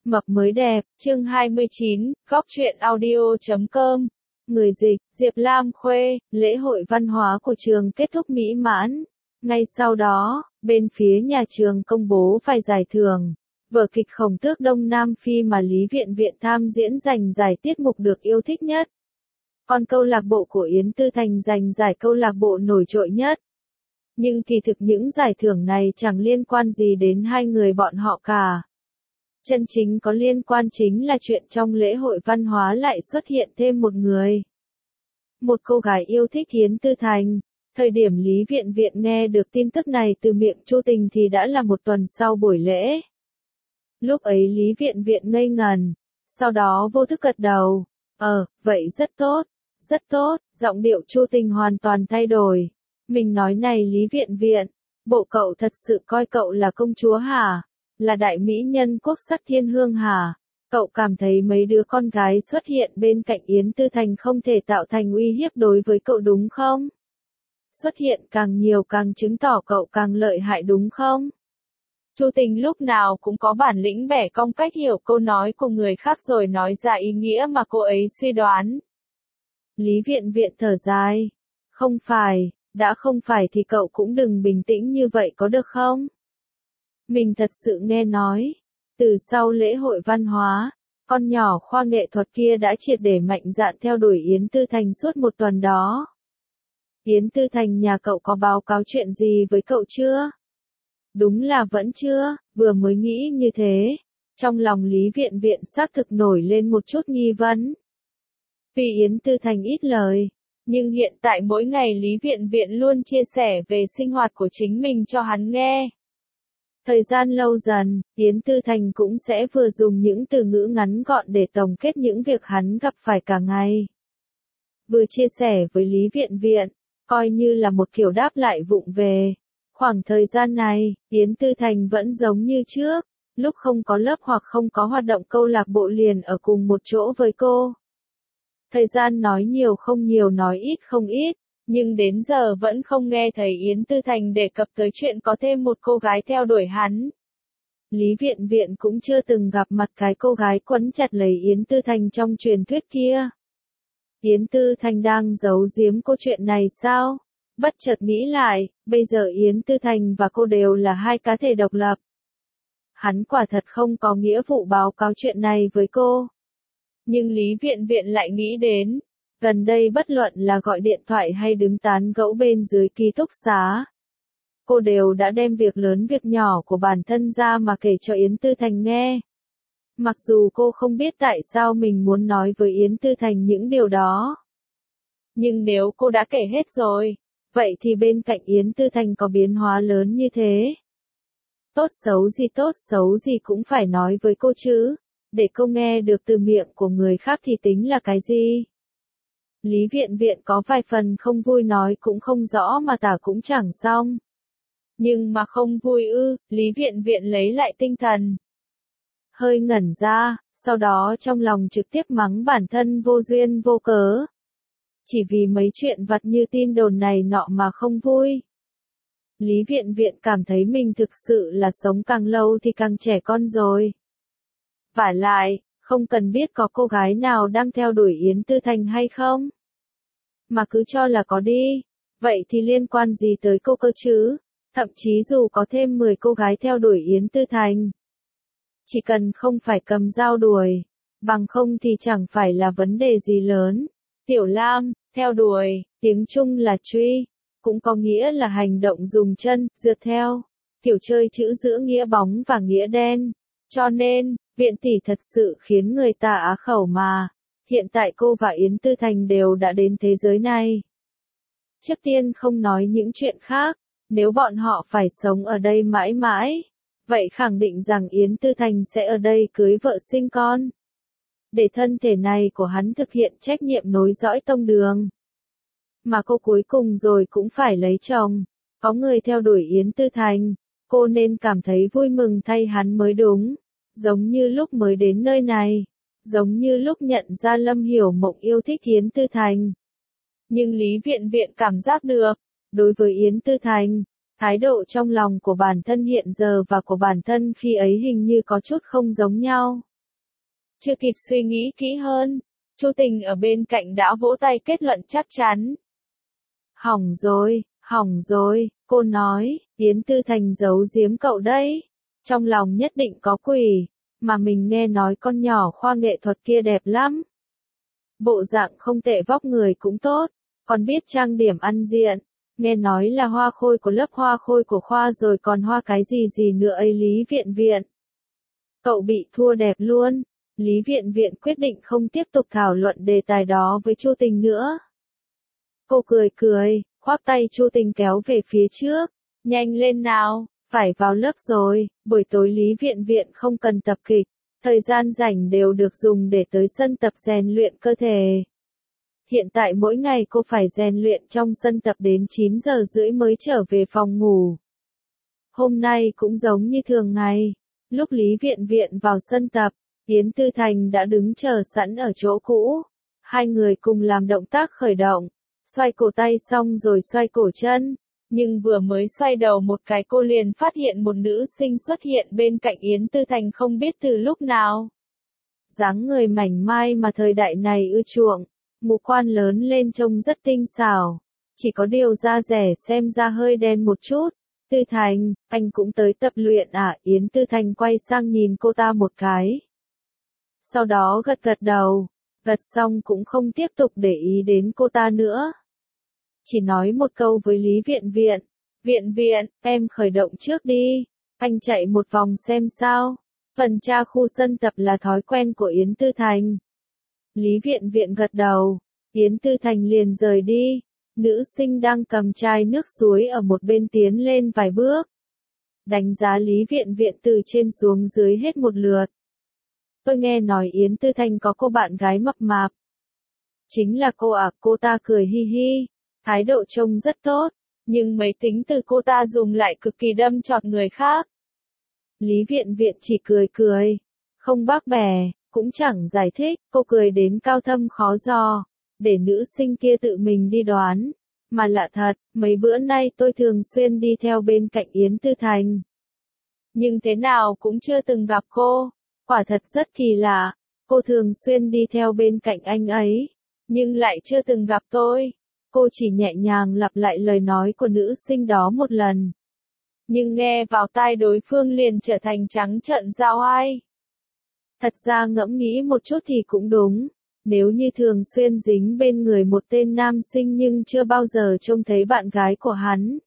Mập mới đẹp, chương 29, góc truyện audio.com. Người dịch, Diệp Lam Khuê, lễ hội văn hóa của trường kết thúc mỹ mãn. Ngay sau đó, bên phía nhà trường công bố vài giải thưởng. Vở kịch Khổng Tước Đông Nam Phi mà Lý Viện Viện tham diễn giành giải tiết mục được yêu thích nhất. Còn câu lạc bộ của Yến Tư Thành giành giải câu lạc bộ nổi trội nhất. Nhưng kỳ thực những giải thưởng này chẳng liên quan gì đến hai người bọn họ cả. Chân chính có liên quan chính là chuyện trong lễ hội văn hóa lại xuất hiện thêm một người. Một cô gái yêu thích Yến Tư Thành. Thời điểm Lý Viện Viện nghe được tin tức này từ miệng Chu Tình thì đã là một tuần sau buổi lễ. Lúc ấy Lý Viện Viện ngây ngần, sau đó vô thức gật đầu. Vậy rất tốt, rất tốt, giọng điệu Chu Tình hoàn toàn thay đổi. Mình nói này Lý Viện Viện, bộ cậu thật sự coi cậu là công chúa hả? Là đại mỹ nhân quốc sắc thiên hương hả? Cậu cảm thấy mấy đứa con gái xuất hiện bên cạnh Yến Tư Thành không thể tạo thành uy hiếp đối với cậu đúng không? Xuất hiện càng nhiều càng chứng tỏ cậu càng lợi hại đúng không? Chu Tình lúc nào cũng có bản lĩnh bẻ cong cách hiểu câu nói của người khác rồi nói ra ý nghĩa mà cô ấy suy đoán. Lý Viện Viện thở dài. Không phải, đã không phải thì cậu cũng đừng bình tĩnh như vậy có được không? Mình thật sự nghe nói, từ sau lễ hội văn hóa, con nhỏ khoa nghệ thuật kia đã triệt để mạnh dạn theo đuổi Yến Tư Thành suốt một tuần đó. Yến Tư Thành nhà cậu có báo cáo chuyện gì với cậu chưa? Đúng là vẫn chưa, vừa mới nghĩ như thế. Trong lòng Lý Viện Viện xác thực nổi lên một chút nghi vấn. Vì Yến Tư Thành ít lời, nhưng hiện tại mỗi ngày Lý Viện Viện luôn chia sẻ về sinh hoạt của chính mình cho hắn nghe. Thời gian lâu dần, Yến Tư Thành cũng sẽ vừa dùng những từ ngữ ngắn gọn để tổng kết những việc hắn gặp phải cả ngày. Vừa chia sẻ với Lý Viện Viện, coi như là một kiểu đáp lại vụng về. Khoảng thời gian này, Yến Tư Thành vẫn giống như trước, lúc không có lớp hoặc không có hoạt động câu lạc bộ liền ở cùng một chỗ với cô. Thời gian nói nhiều không nhiều nói ít không ít, nhưng đến giờ vẫn không nghe thấy Yến Tư Thành đề cập tới chuyện có thêm một cô gái theo đuổi hắn. Lý Viện Viện cũng chưa từng gặp mặt cái cô gái quấn chặt lấy Yến Tư Thành trong truyền thuyết kia. Yến Tư Thành đang giấu giếm cô chuyện này sao? Bất chợt nghĩ lại, bây giờ Yến Tư Thành và cô đều là hai cá thể độc lập. Hắn quả thật không có nghĩa vụ báo cáo chuyện này với cô. Nhưng Lý Viện Viện lại nghĩ đến, gần đây bất luận là gọi điện thoại hay đứng tán gẫu bên dưới ký túc xá, cô đều đã đem việc lớn việc nhỏ của bản thân ra mà kể cho Yến Tư Thành nghe. Mặc dù cô không biết tại sao mình muốn nói với Yến Tư Thành những điều đó. Nhưng nếu cô đã kể hết rồi, vậy thì bên cạnh Yến Tư Thành có biến hóa lớn như thế. Tốt xấu gì cũng phải nói với cô chứ, để cô nghe được từ miệng của người khác thì tính là cái gì. Lý Viện Viện có vài phần không vui nói cũng không rõ mà tả cũng chẳng xong. Nhưng mà không vui ư? Lý Viện Viện lấy lại tinh thần. Hơi ngẩn ra, sau đó trong lòng trực tiếp mắng bản thân vô duyên vô cớ. Chỉ vì mấy chuyện vặt như tin đồn này nọ mà không vui. Lý Viện Viện cảm thấy mình thực sự là sống càng lâu thì càng trẻ con rồi. Vả lại, không cần biết có cô gái nào đang theo đuổi Yến Tư Thành hay không. Mà cứ cho là có đi, vậy thì liên quan gì tới cô cơ chứ? Thậm chí dù có thêm 10 cô gái theo đuổi Yến Tư Thành, chỉ cần không phải cầm dao đuổi, bằng không thì chẳng phải là vấn đề gì lớn. Tiểu Lam, theo đuổi, tiếng Trung là truy, cũng có nghĩa là hành động dùng chân, rượt theo, kiểu chơi chữ giữa nghĩa bóng và nghĩa đen. Cho nên, Viện tỷ thật sự khiến người ta á khẩu mà. Hiện tại cô và Yến Tư Thành đều đã đến thế giới này. Trước tiên không nói những chuyện khác, nếu bọn họ phải sống ở đây mãi mãi, vậy khẳng định rằng Yến Tư Thành sẽ ở đây cưới vợ sinh con. Để thân thể này của hắn thực hiện trách nhiệm nối dõi tông đường. Mà cô cuối cùng rồi cũng phải lấy chồng. Có người theo đuổi Yến Tư Thành, cô nên cảm thấy vui mừng thay hắn mới đúng. Giống như lúc mới đến nơi này, giống như lúc nhận ra Lâm Hiểu Mộng yêu thích Yến Tư Thành. Nhưng Lý Viện Viện cảm giác được, đối với Yến Tư Thành, thái độ trong lòng của bản thân hiện giờ và của bản thân khi ấy hình như có chút không giống nhau. Chưa kịp suy nghĩ kỹ hơn, Chu Tình ở bên cạnh đã vỗ tay kết luận chắc chắn. Hỏng rồi, cô nói, Yến Tư Thành giấu giếm cậu đấy. Trong lòng nhất định có quỷ, mà mình nghe nói con nhỏ khoa nghệ thuật kia đẹp lắm. Bộ dạng không tệ, vóc người cũng tốt, còn biết trang điểm ăn diện. Nghe nói là hoa khôi của lớp, hoa khôi của khoa, rồi còn hoa cái gì nữa ấy. Lý Viện Viện. Cậu bị thua đẹp luôn. Lý Viện Viện quyết định không tiếp tục thảo luận đề tài đó với Chu Tình nữa. Cô cười, khoác tay Chu Tình kéo về phía trước. Nhanh lên nào, phải vào lớp rồi. Buổi tối Lý Viện Viện không cần tập kịch, thời gian rảnh đều được dùng để tới sân tập rèn luyện cơ thể. Hiện tại mỗi ngày cô phải rèn luyện trong sân tập đến 9 giờ rưỡi mới trở về phòng ngủ. Hôm nay cũng giống như thường ngày, lúc Lý Viện Viện vào sân tập, Yến Tư Thành đã đứng chờ sẵn ở chỗ cũ. Hai người cùng làm động tác khởi động, xoay cổ tay xong rồi xoay cổ chân. Nhưng vừa mới xoay đầu một cái, cô liền phát hiện một nữ sinh xuất hiện bên cạnh Yến Tư Thành không biết từ lúc nào. Dáng người mảnh mai mà thời đại này ưa chuộng, ngũ quan lớn lên trông rất tinh xảo. Chỉ có điều da rẻ xem ra hơi đen một chút. Tư Thành, anh cũng tới tập luyện à? Yến Tư Thành quay sang nhìn cô ta một cái. Sau đó gật đầu, gật xong cũng không tiếp tục để ý đến cô ta nữa. Chỉ nói một câu với Lý Viện Viện. Viện Viện, em khởi động trước đi. Anh chạy một vòng xem sao. Phần tra khu sân tập là thói quen của Yến Tư Thành. Lý Viện Viện gật đầu. Yến Tư Thành liền rời đi. Nữ sinh đang cầm chai nước suối ở một bên tiến lên vài bước. Đánh giá Lý Viện Viện từ trên xuống dưới hết một lượt. Tôi nghe nói Yến Tư Thành có cô bạn gái mập mạp. Chính là cô à? Cô ta cười hi hi. Thái độ trông rất tốt, nhưng mấy tính từ cô ta dùng lại cực kỳ đâm chọt người khác. Lý Viện Viện chỉ cười, không bác bè, cũng chẳng giải thích. Cô cười đến cao thâm khó dò, để nữ sinh kia tự mình đi đoán. Mà lạ thật, mấy bữa nay tôi thường xuyên đi theo bên cạnh Yến Tư Thành, nhưng thế nào cũng chưa từng gặp cô. Quả thật rất kỳ lạ, cô thường xuyên đi theo bên cạnh anh ấy, nhưng lại chưa từng gặp tôi. Cô chỉ nhẹ nhàng lặp lại lời nói của nữ sinh đó một lần. Nhưng nghe vào tai đối phương liền trở thành trắng trợn giao ai. Thật ra ngẫm nghĩ một chút thì cũng đúng. Nếu như thường xuyên dính bên người một tên nam sinh nhưng chưa bao giờ trông thấy bạn gái của hắn.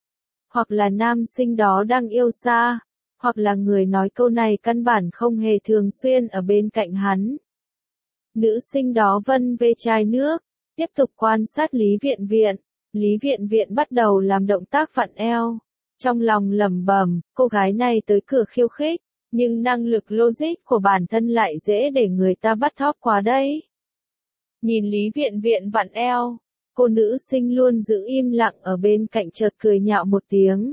Hoặc là nam sinh đó đang yêu xa. Hoặc là người nói câu này căn bản không hề thường xuyên ở bên cạnh hắn. Nữ sinh đó vân vê chai nước, tiếp tục quan sát Lý Viện Viện. Lý Viện Viện bắt đầu làm động tác vặn eo. Trong lòng lẩm bẩm, cô gái này tới cửa khiêu khích, nhưng năng lực logic của bản thân lại dễ để người ta bắt thóp quá đấy. Nhìn Lý Viện Viện vặn eo, cô nữ sinh luôn giữ im lặng ở bên cạnh chợt cười nhạo một tiếng.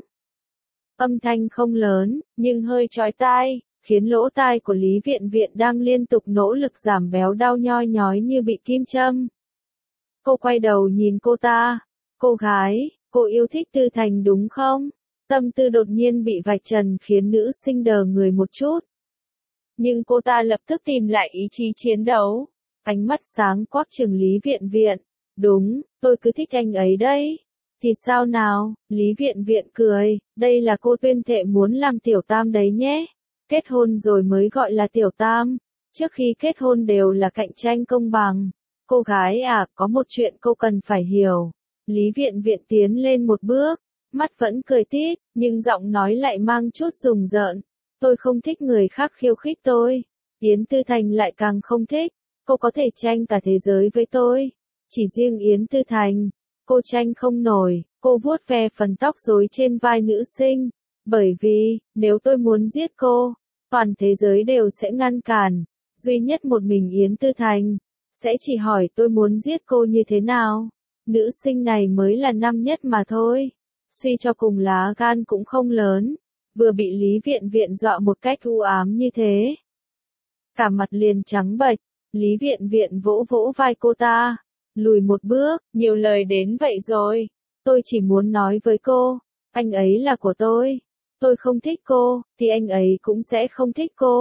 Âm thanh không lớn, nhưng hơi chói tai, khiến lỗ tai của Lý Viện Viện đang liên tục nỗ lực giảm béo đau nhoi nhói như bị kim châm. Cô quay đầu nhìn cô ta. Cô gái, cô yêu thích Tư Thành đúng không? Tâm tư đột nhiên bị vạch trần khiến nữ sinh đờ người một chút. Nhưng cô ta lập tức tìm lại ý chí chiến đấu. Ánh mắt sáng quắc trừng Lý Viện Viện. Đúng, tôi cứ thích anh ấy đấy. Thì sao nào? Lý Viện Viện cười, đây là cô tuyên thệ muốn làm tiểu tam đấy nhé. Kết hôn rồi mới gọi là tiểu tam. Trước khi kết hôn đều là cạnh tranh công bằng. Cô gái à, có một chuyện cô cần phải hiểu. Lý Viện Viện tiến lên một bước, mắt vẫn cười tít, nhưng giọng nói lại mang chút rùng rợn. Tôi không thích người khác khiêu khích tôi. Yến Tư Thành lại càng không thích. Cô có thể tranh cả thế giới với tôi. Chỉ riêng Yến Tư Thành, cô tranh không nổi. Cô vuốt ve phần tóc rối trên vai nữ sinh. Bởi vì, nếu tôi muốn giết cô, toàn thế giới đều sẽ ngăn cản. Duy nhất một mình Yến Tư Thành sẽ chỉ hỏi tôi muốn giết cô như thế nào. Nữ sinh này mới là năm nhất mà thôi. Suy cho cùng lá gan cũng không lớn. Vừa bị Lý Viện Viện dọa một cách u ám như thế. Cả mặt liền trắng bệch. Lý Viện Viện vỗ vỗ vai cô ta. Lùi một bước, nhiều lời đến vậy rồi. Tôi chỉ muốn nói với cô, anh ấy là của tôi. Tôi không thích cô, thì anh ấy cũng sẽ không thích cô.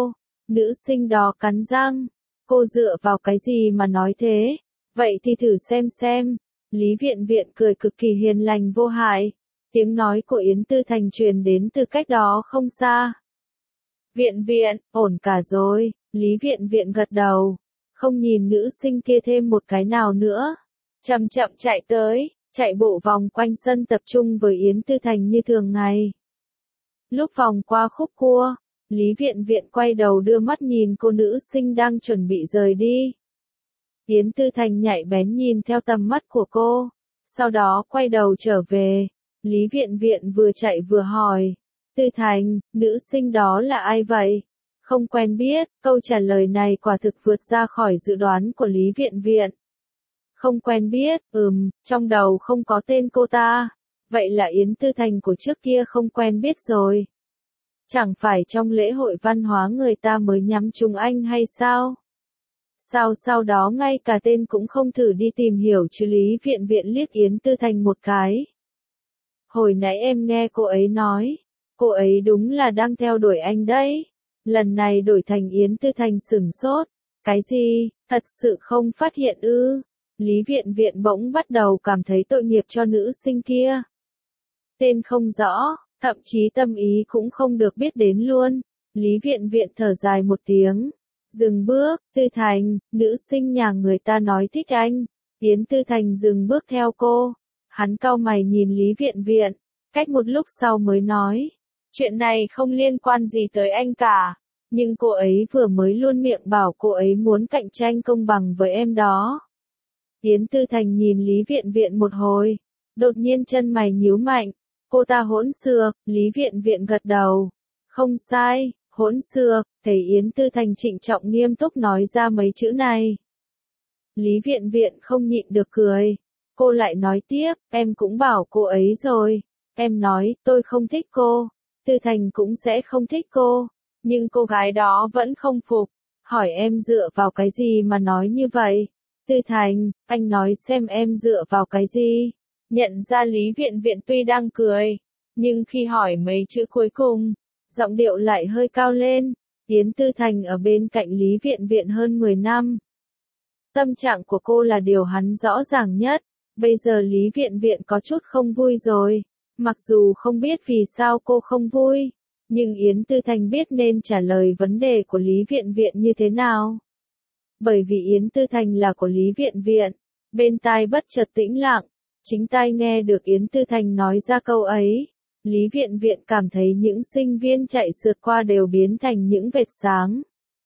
Nữ sinh đó cắn răng. Cô dựa vào cái gì mà nói thế? Vậy thì thử xem. Lý Viện Viện cười cực kỳ hiền lành vô hại. Tiếng nói của Yến Tư Thành truyền đến từ cách đó không xa. Viện Viện, ổn cả rồi. Lý Viện Viện gật đầu. Không nhìn nữ sinh kia thêm một cái nào nữa. Chậm chậm chạy tới, chạy bộ vòng quanh sân tập trung với Yến Tư Thành như thường ngày. Lúc vòng qua khúc cua, Lý Viện Viện quay đầu đưa mắt nhìn cô nữ sinh đang chuẩn bị rời đi. Yến Tư Thành nhạy bén nhìn theo tầm mắt của cô, sau đó quay đầu trở về. Lý Viện Viện vừa chạy vừa hỏi, Tư Thành, nữ sinh đó là ai vậy? Không quen biết. Câu trả lời này quả thực vượt ra khỏi dự đoán của Lý Viện Viện. Không quen biết, trong đầu không có tên cô ta. Vậy là Yến Tư Thành của trước kia không quen biết rồi. Chẳng phải trong lễ hội văn hóa người ta mới nhắm trúng anh hay sao? Sao sau đó ngay cả tên cũng không thử đi tìm hiểu chứ? Lý Viện Viện liếc Yến Tư Thành một cái. Hồi nãy em nghe cô ấy nói, cô ấy đúng là đang theo đuổi anh đấy. Lần này đổi thành Yến Tư Thành sửng sốt. Cái gì, thật sự không phát hiện ư? Lý Viện Viện bỗng bắt đầu cảm thấy tội nghiệp cho nữ sinh kia. Tên không rõ, thậm chí tâm ý cũng không được biết đến luôn. Lý Viện Viện thở dài một tiếng. Dừng bước. Tư Thành, nữ sinh nhà người ta nói thích anh. Yến Tư Thành dừng bước theo cô. Hắn cau mày nhìn Lý Viện Viện. Cách một lúc sau mới nói. Chuyện này không liên quan gì tới anh cả. Nhưng cô ấy vừa mới luôn miệng bảo cô ấy muốn cạnh tranh công bằng với em đó. Yến Tư Thành nhìn Lý Viện Viện một hồi. Đột nhiên chân mày nhíu mạnh. Cô ta hỗn xược. Lý Viện Viện gật đầu. Không sai, hỗn xược. Thấy Yến Tư Thành trịnh trọng nghiêm túc nói ra mấy chữ này. Lý Viện Viện không nhịn được cười. Cô lại nói tiếp, em cũng bảo cô ấy rồi. Em nói, tôi không thích cô. Tư Thành cũng sẽ không thích cô. Nhưng cô gái đó vẫn không phục. Hỏi em dựa vào cái gì mà nói như vậy? Tư Thành, anh nói xem em dựa vào cái gì? Nhận ra Lý Viện Viện tuy đang cười, nhưng khi hỏi mấy chữ cuối cùng, giọng điệu lại hơi cao lên. Yến Tư Thành ở bên cạnh Lý Viện Viện hơn 10 năm. Tâm trạng của cô là điều hắn rõ ràng nhất. Bây giờ Lý Viện Viện có chút không vui rồi. Mặc dù không biết vì sao cô không vui, nhưng Yến Tư Thành biết nên trả lời vấn đề của Lý Viện Viện như thế nào. Bởi vì Yến Tư Thành là của Lý Viện Viện, bên tai bất chợt tĩnh lặng, chính tai nghe được Yến Tư Thành nói ra câu ấy. Lý Viện Viện cảm thấy những sinh viên chạy sượt qua đều biến thành những vệt sáng.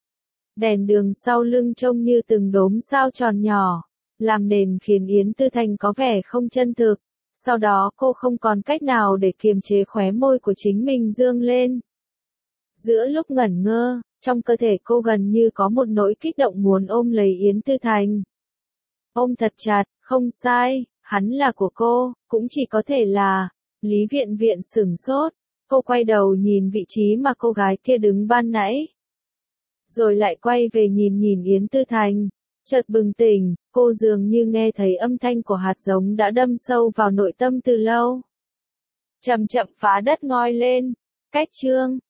Đèn đường sau lưng trông như từng đốm sao tròn nhỏ, làm nền khiến Yến Tư Thành có vẻ không chân thực. Sau đó cô không còn cách nào để kiềm chế khóe môi của chính mình dương lên. Giữa lúc ngẩn ngơ, trong cơ thể cô gần như có một nỗi kích động muốn ôm lấy Yến Tư Thành. Ôm thật chặt, không sai, hắn là của cô, cũng chỉ có thể là. Lý Viện Viện sửng sốt, cô quay đầu nhìn vị trí mà cô gái kia đứng ban nãy. Rồi lại quay về nhìn Yến Tư Thành. Chợt bừng tỉnh, cô dường như nghe thấy âm thanh của hạt giống đã đâm sâu vào nội tâm từ lâu. Chậm chậm phá đất ngoi lên. Cách chương